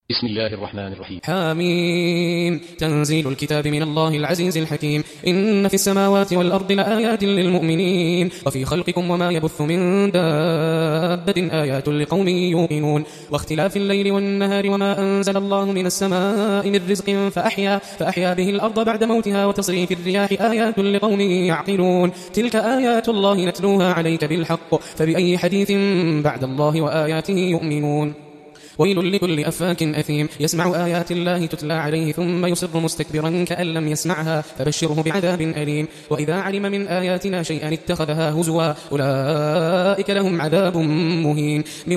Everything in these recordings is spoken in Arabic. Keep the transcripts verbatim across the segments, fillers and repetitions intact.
بسم الله الرحمن الرحيم. حميم. تنزيل الكتاب من الله العزيز الحكيم. إن في السماوات والأرض لآيات للمؤمنين وفي خلقكم وما يبث من دابة آيات لقوم يوقنون واختلاف الليل والنهار وما أنزل الله من السماء من رزق فأحيا, فأحيا به الأرض بعد موتها وتصريف الرياح آيات لقوم يعقلون. تلك آيات الله نتلوها عليك بالحق فبأي حديث بعد الله وآياته يؤمنون. ويل لكل أفاك أثيم يسمع آيات الله تتلى عليه ثم يصر مستكبرا كأن لم يسمعها فبشره بعذاب أليم. وإذا علم من آياتنا شيئا اتخذها هزوا أولئك لهم عذاب مهين من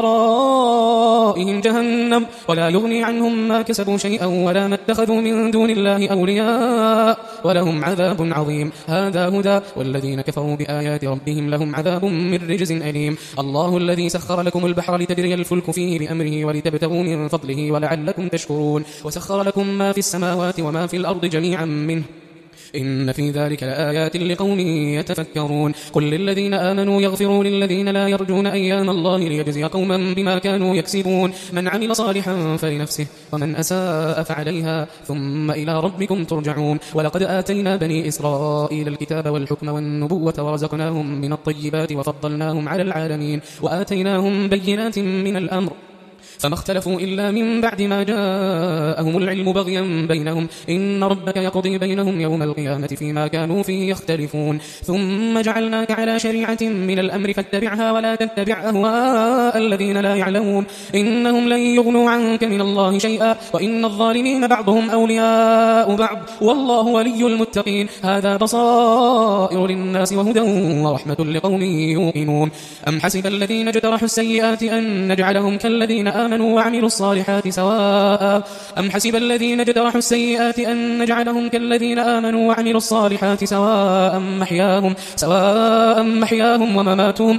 ورائهم جهنم ولا يغني عنهم ما كسبوا شيئا ولا ما اتخذوا من دون الله أولياء ولهم عذاب عظيم. هذا هدى والذين كفروا بآيات ربهم لهم عذاب من رجز أليم. الله الذي سخر لكم البحر لتجري الفلك فيه بأمره ولتبتغوا من فضله ولعلكم تشكرون وسخر لكم ما في السماوات وما في الأرض جميعا منه إن في ذلك لآيات لقوم يتفكرون. قل للذين آمنوا يغفروا للذين لا يرجون أيام الله ليجزي قوما بما كانوا يكسبون من عمل صالحا فلنفسه ومن أساء فعليها ثم إلى ربكم ترجعون. ولقد آتينا بني إسرائيل الكتاب والحكم والنبوة ورزقناهم من الطيبات وفضلناهم على العالمين وآتيناهم بينات من الأمر فما اختلفوا إلا من بعد ما جاءهم العلم بغيا بينهم إن ربك يقضي بينهم يوم القيامة فيما كانوا فيه يختلفون. ثم جعلناك على شريعة من الأمر فاتبعها ولا تتبع أهواء الذين لا يعلمون إنهم لن يغنوا عنك من الله شيئا وإن الظالمين بعضهم أولياء بعض والله ولي المتقين. هذا بصائر للناس وهدى ورحمة لقوم يوقنون. أم حسب الذين اجترحوا السيئات أن نجعلهم كالذين آمنوا وعملوا الصالحات سواء أم حسب الذين اجترحوا السيئات أن نجعلهم كالذين آمنوا وعملوا الصالحات سواء محياهم سواء محياهم ومماتهم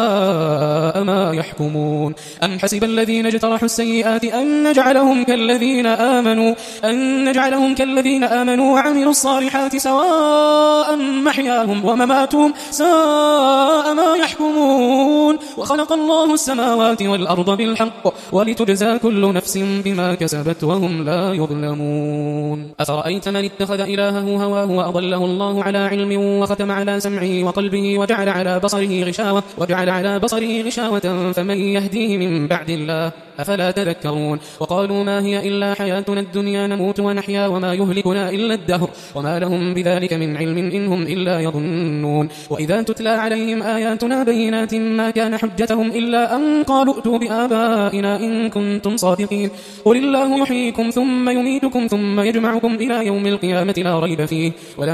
ساء ما يحكمون. أم حسب الذين اجترحوا السيئات أن نجعلهم كالذين آمنوا أن نجعلهم كالذين آمنوا وعملوا الصالحات سواء محياهم ومماتهم ساء ما يحكمون. وخلق الله السماوات والأرض بالحق ولتجزى كل نفس بما كسبت وهم لا يظلمون. أفرأيت من اتخذ إلهه هواه وأضله الله على علم وختم على سمعه وقلبه وجعل على بصره غشاوة وجعل على بصره غشاوة فمن يهديه من بعد الله أفلا تذكرون. وقالوا ما هي إلا حياتنا الدنيا نموت ونحيا وما يهلكنا إلا الدهر وما لهم بذلك من علم إنهم إلا يظنون. وإذا تتلى عليهم آياتنا بينات ما كان حجتهم إلا أن قالوا ائتوا بآبائنا إن كنتم صادقين. قل الله يحييكم ثم يميتكم ثم يجمعكم إلى يوم القيامة لا ريب فيه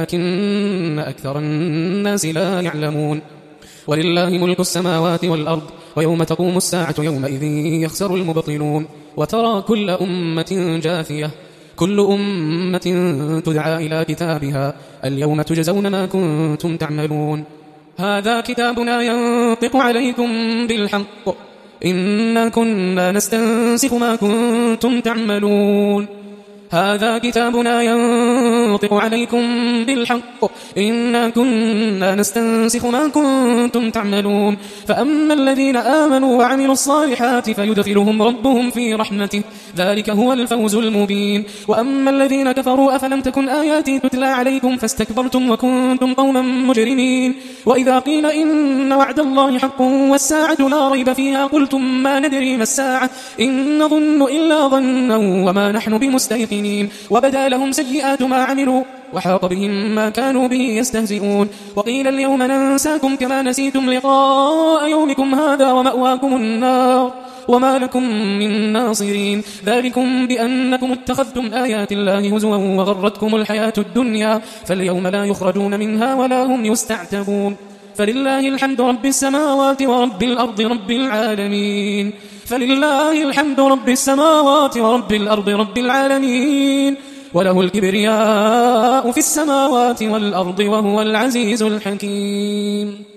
ولكن أكثر الناس لا يعلمون. ولله ملك السماوات والأرض ويوم تقوم الساعة يومئذ يخسر المبطلون. وترى كل أمة جاثية كل أمة تدعى إلى كتابها اليوم تجزون ما كنتم تعملون. هذا كتابنا ينطق عليكم بالحق إنا كنا نستنسخ ما كنتم تعملون. هذا كتابنا ينطق عليكم بالحق إنا كنا نستنسخ ما كنتم تعملون. فأما الذين آمنوا وعملوا الصالحات فيدخلهم ربهم في رحمته ذلك هو الفوز المبين. وأما الذين كفروا أفلم تكن آياتي تتلى عليكم فاستكبرتم وكنتم قوما مجرمين. وإذا قيل إن وعد الله حق والساعة لا ريب فيها قلتم ما ندري ما الساعة إن نظن إلا ظنا وما نحن بمستيقنين. وبدا لهم سيئات ما عملوا وحاق بهم ما كانوا به يستهزئون. وقيل اليوم ننساكم كما نسيتم لقاء يومكم هذا ومأواكم النار وما لكم من ناصرين. ذلكم بأنكم اتخذتم آيات الله هزوا وغرتكم الحياة الدنيا فاليوم لا يخرجون منها ولا هم يستعتبون. فلله الحمد رب السماوات ورب الأرض رب العالمين فلله الحمد رب السماوات ورب الأرض رب العالمين وله الكبرياء في السماوات والأرض وهو العزيز الحكيم.